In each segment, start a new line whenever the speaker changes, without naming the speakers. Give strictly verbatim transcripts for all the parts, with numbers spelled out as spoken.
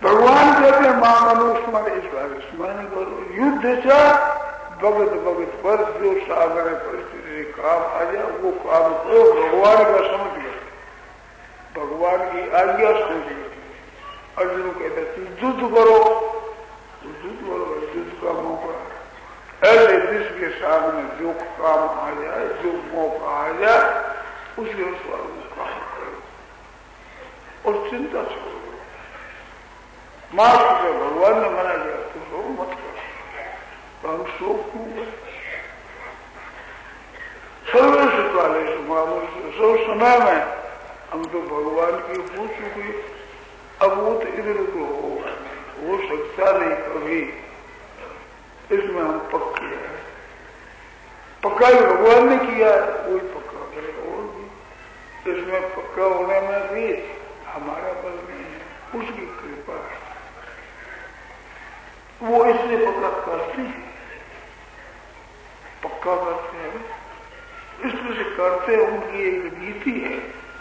भगवान कहते हैं मां मनुस्मरण ईश्वर स्मरण करो, युद्ध से भगत भगत पर जो सागर परिस्थिति काम आ जाए वो काम करो, भगवान का समझ गए, भगवान की आज्ञा समझ गए। अर्जुन कहते तुम युद्ध करो, तो युद्ध करो, युद्ध का मौका ऐसे जिसके सामने जो काम आ जाए, जो मौका आ जाए उसके अनुसार वो काम करो और चिंता छोड़ो। माफ से भगवान ने मना किया तो शोक मत करो, तो हम शोक क्यों गए? सर्वेश वाले सब समय में हम तो भगवान की हो चुकी, अब वो तो इधर उधर होगा नहीं, हो सकता नहीं कभी, इसमें हम पक्के हैं। पक्का ही भगवान ने किया है, कोई पक्का करेगा और भी, इसमें पक्का होने में भी हमारा बल नहीं है, उसकी कृपा है, वो इसलिए पक्का करते हैं, पक्का करते हैं, इसलिए करते हैं, उनकी एक नीति है।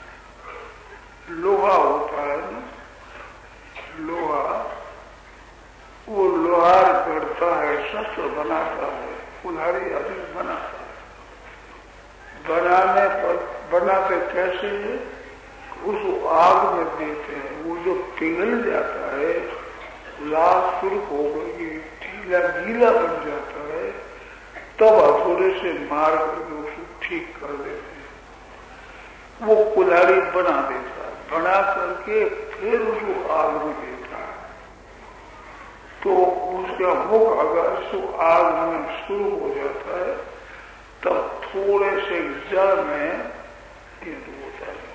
लोहा होता है ना, लोहा, वो लोहार गढ़ता है, शस्त्र बनाता है, कुल्हाड़ी आदि बनाता है, बनाने पर बनाते कैसे है, उसको आग में देते हैं, वो जो पिघल जाता है, लाल सुर्ख होकर के ढीला गीला बन जाता है, तब हथौड़े से मार करके उसको ठीक कर देते हैं, वो कुल्हाड़ी बना देता है, बना करके फिर उसको आग में देता है, तो उसका मुख अगर सो आग में शुरू हो जाता है, तब थोड़े से जल में होता है,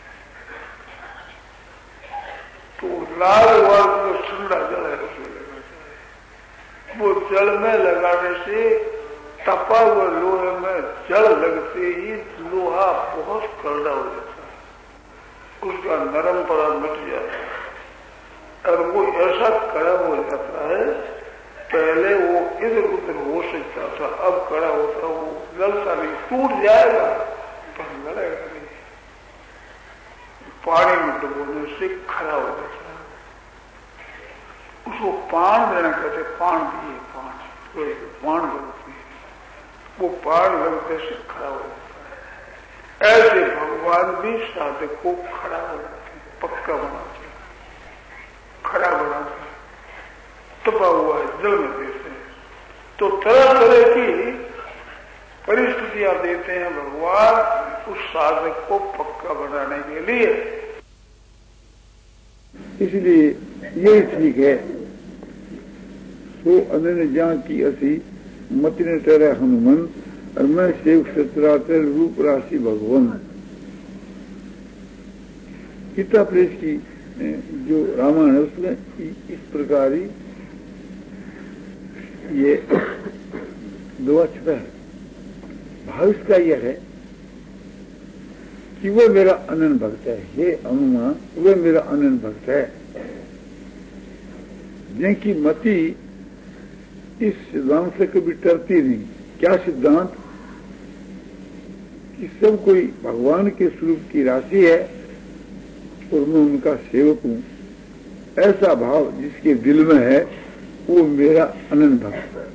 तो लाल वाल जो ठंडा जल है उसमें लगाता है, वो जल में लगाने से तपा हुआ लोहे में जल लगते ही लोहा बहुत कड़वा हो जाता है, उसका नरम पड़ा मिट जाता है, और वो ऐसा कड़ा हो जाता है, पहले वो इधर उधर हो सकता था, अब कड़ा होता, वो गलता नहीं, टूट जाएगा पर लड़ेगा नहीं, पानी में डुबोने से खड़ा हो जाता है, उसको पान देना कहते, पान दिए, पान पान लगती है, वो पान लगते से खड़ा हो जाता है। ऐसे भगवान भी साधक को खड़ा हो जाते हैं, पक्का बनाते हैं, खड़ा बनाते हैं, तपा हुआ है जल में देते हैं, तो तरह तरह की परिस्थितियां देते हैं भगवान उस साधक को पक्का बनाने के लिए।
इसलिए यही ठीक है, सो अनन्य जहाँ की असी मति ने तेरा हनुमान, और मैं सेव सत्राते रूप राशि भगवान। गीता प्रेस की जो रामायण है उसमें इस प्रकार ही ये दुआ छुपा है। भाव इसका यह है कि वो मेरा अनन्य भक्त है, हे हनुमान वो मेरा अनन्य भक्त है, जिनकी मति इस सिद्धांत से कभी टरती नहीं। क्या सिद्धांत? कि सब कोई भगवान के स्वरूप की राशि है और मैं उनका सेवक हूं, ऐसा भाव जिसके दिल में है वो मेरा अनन्य भक्त है।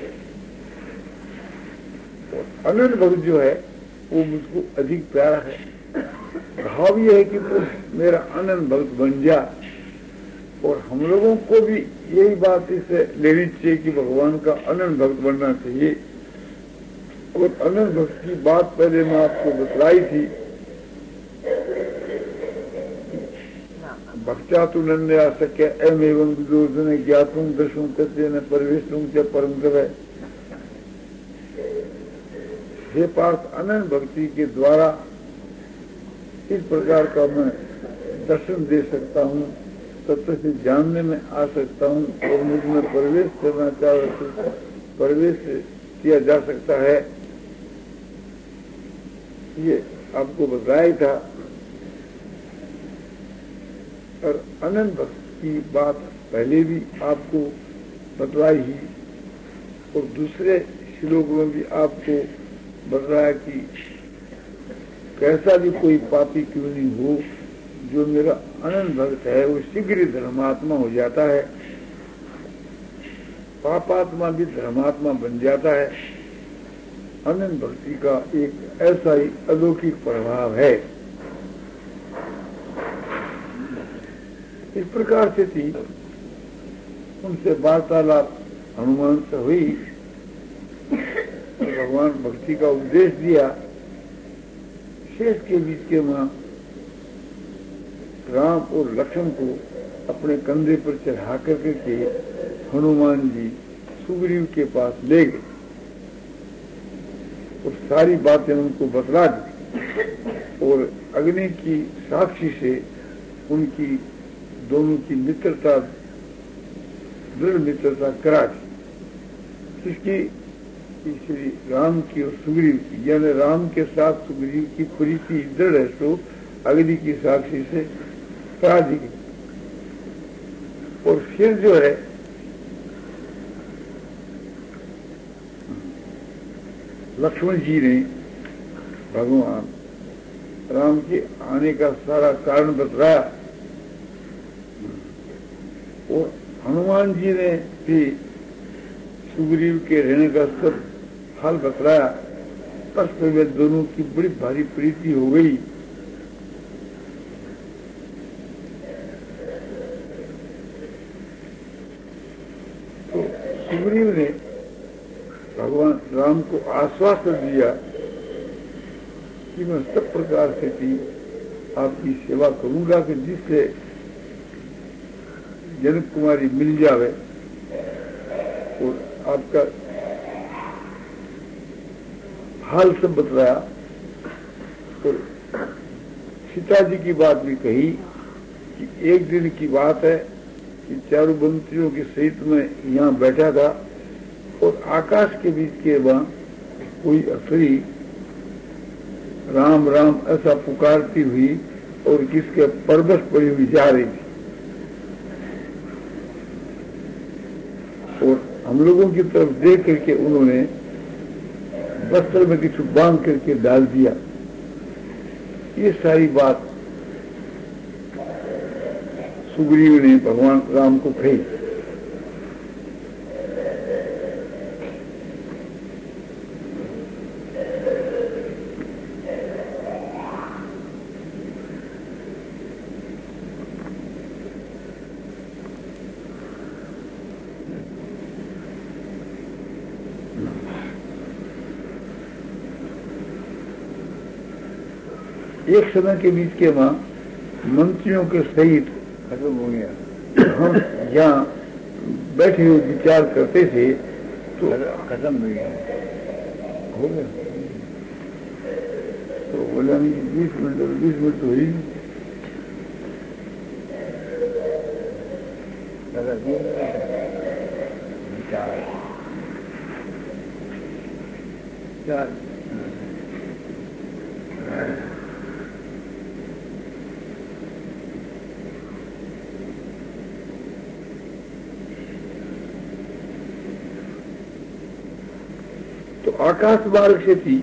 अनन्य भक्त जो है वो मुझको अधिक प्यारा है। भाव यह है कि तो मेरा अनन्य भक्त बन जा, और हम लोगों को भी यही बात इससे लेनी चाहिए कि भगवान का अनन्य भक्त बनना चाहिए। और अनन्य भक्त की बात पहले मैं आपको बतलाई थी, भक्त्या तु नन्द आ सके एम एवं विदुर्जन ज्ञातुम दशुं कस्य न परवेशुं च परम गवै। हे पार्थ, अनन्य भक्ति के द्वारा इस प्रकार का मैं दर्शन दे सकता हूँ, तत्व से जानने में आ सकता हूँ, और मुझ में प्रवेश करना चाहे प्रवेश किया जा सकता है। ये आपको बताया था। और अनन्य भक्त की बात पहले भी आपको बतलाई ही, और दूसरे श्लोक में भी आपको बताया कि कैसा भी कोई पापी क्यों नहीं हो, जो मेरा अनंत भक्त है वो शीघ्र ही धर्मात्मा हो जाता है, पापात्मा भी धर्मात्मा बन जाता है। अनंत भक्ति का एक ऐसा ही अलौकिक प्रभाव है। इस प्रकार से थी उनसे वार्तालाप हनुमान से हुई। भगवान भक्ति का उपदेश दिया। शेष के बीच के मां राम और लक्ष्मण को अपने कंधे पर चढ़ा करके के हनुमान जी सुग्रीव के पास ले गए और सारी बातें उनको बतला दी और अग्नि की साक्षी से उनकी दोनों की मित्रता, दृढ़ मित्रता करा दी। किसकी? श्री राम की और सुग्रीव की, यानी राम के साथ सुग्रीव की प्रीति दृढ़ है तो अग्नि की साक्षी से करा दी गई। और फिर जो है लक्ष्मण जी ने भगवान राम के आने का सारा कारण बतलाया और हनुमान जी ने भी सुग्रीव के रहने का सब हाल बतलाया। तब वे दोनों की बड़ी भारी प्रीति हो गई। तो सुग्रीव ने भगवान राम को आश्वासन दिया कि मैं सब प्रकार से भी आपकी सेवा करूंगा कि जिससे जनक कुमारी मिल जावे और आपका हाल सब बतलाया। और सीता जी की बात भी कही कि एक दिन की बात है कि चारों मंत्रियों के सहित में यहाँ बैठा था और आकाश के बीच के वहां कोई अफरी राम राम ऐसा पुकारती हुई और किसके परबस पड़ी हुई जा रही थी और हम लोगों की तरफ देख करके उन्होंने वस्त्र में किसी बांध करके डाल दिया। ये सारी बात सुग्रीव ने भगवान राम को कही। एक समय के बीच के वहां मंत्रियों के सहित खत्म हो गया। हम यहाँ बैठे हुए विचार करते थे तो खत्म हो गया हो गया तो बोला बीस मिनट बीस मिनट तो ही चार चार आकाश मार्ग से थी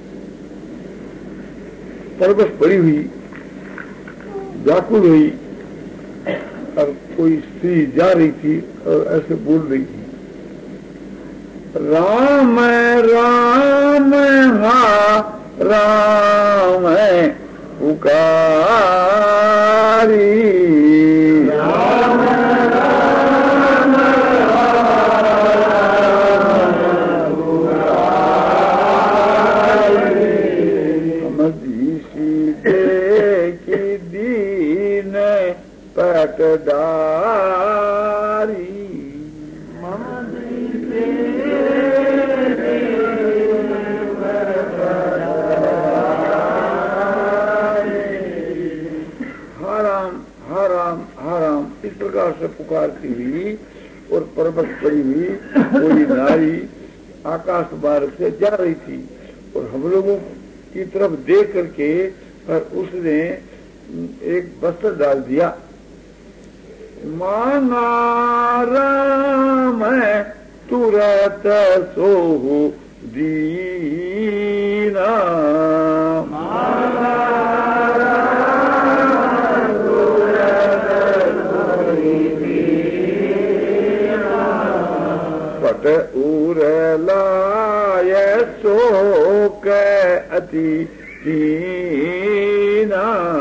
परबस पड़ी हुई व्याकुल हुई और कोई स्त्री जा रही थी और ऐसे बोल रही थी, राम राम हा राम पुकारी पटदारी हराम हराम हराम इस प्रकार से पुकारती हुई और पर्वत पड़ी हुई कोई नारी आकाश मार्ग से जा रही थी और हम लोगों की तरफ देख करके पर उसने एक वस्त्र डाल दिया। माना राम तुरत सोहु दीना, माना राम पट उर लाय शोक अति कीना।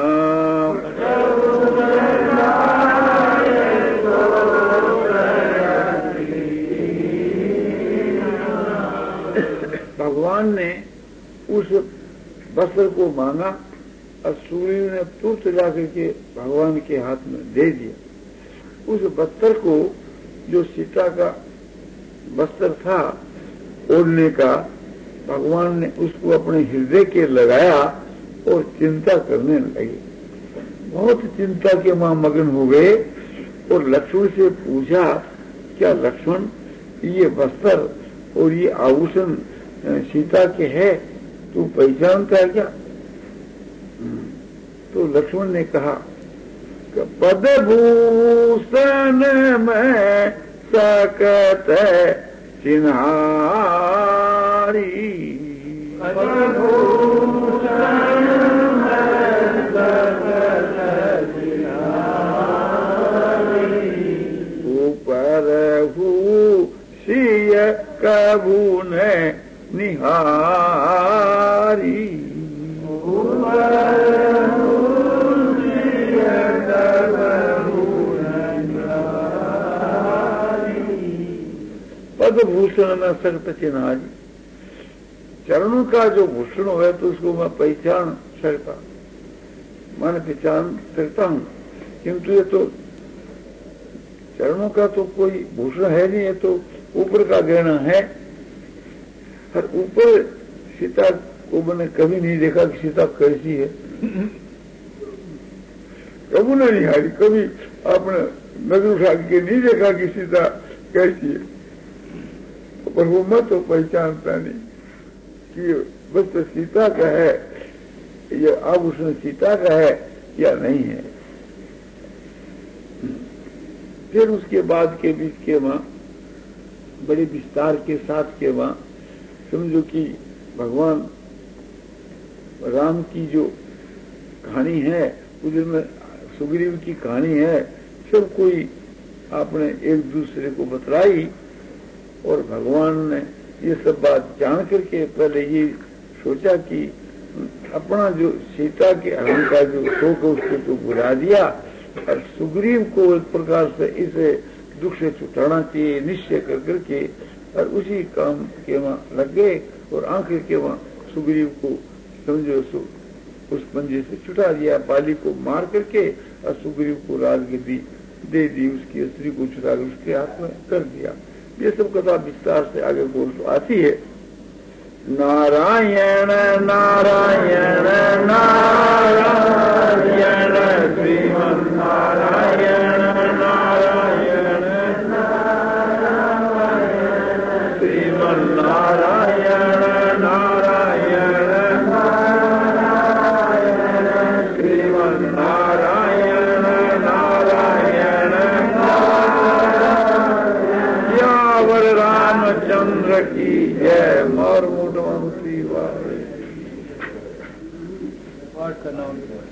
भगवान ने उस वस्त्र को मांगा और सूर्य ने तुरंत जाकर के भगवान के हाथ में दे दिया। उस वस्त्र को, जो सीता का वस्त्र था ओढ़ने का, भगवान ने उसको अपने हृदय के लगाया और चिंता करने लगे। बहुत चिंता के मां मगन हो गए और लक्ष्मण से पूछा, क्या लक्ष्मण ये वस्त्र और ये आभूषण सीता के है, तू पहचानता है क्या? तो लक्ष्मण ने कहा, पदभूषण में सकत चिन्हारी। ऊपर हूँ सिय कबू ने निहारी। पदभूषण न सकत चिन्हारी, चरणों का जो भूषण है तो उसको मैं पहचान सकता, मैं पहचान सकता हूँ, किंतु ये तो चरणों का तो कोई भूषण है नहीं, है तो ऊपर का गहना है। और ऊपर सीता को मैंने कभी नहीं देखा कि सीता कैसी है, कभी नहीं निहारी, कभी आपने नजर उठा के नहीं देखा कि सीता कैसी है, पर वो मैं तो पहचानता नहीं कि बस तो सीता का है, ये आभूषण सीता का है या नहीं है। फिर उसके बाद के बीच के वहां बड़े विस्तार के साथ के वहां समझो कि भगवान राम की जो कहानी है, उसमें सुग्रीव की कहानी है, सब कोई आपने एक दूसरे को बतलाई और भगवान ने ये सब बात जान करके पहले ये सोचा कि अपना जो सीता के हरण का जो शोक है उसको तो बुला दिया और सुग्रीव को एक प्रकार से इसे दुख से छुटाना चाहिए निश्चय कर करके, और उसी काम के वहां लग गए और आखिर के वहां सुग्रीव को समझो उस पंजे से छुटा दिया, बाली को मार करके और सुग्रीव को राजगद्दी दे दी, उसकी स्त्री को छुटा कर उसके हाथ में कर दिया। ये सब कथा विस्तार से आगे बोल तो आती है। नारायण नारायण नारायण श्रीमन नारायण नारायण श्रीमन नारायण नारायण श्रीमन नारायण नारायण यावर रामचंद्र की जय। मोर मुठ श्री वाह।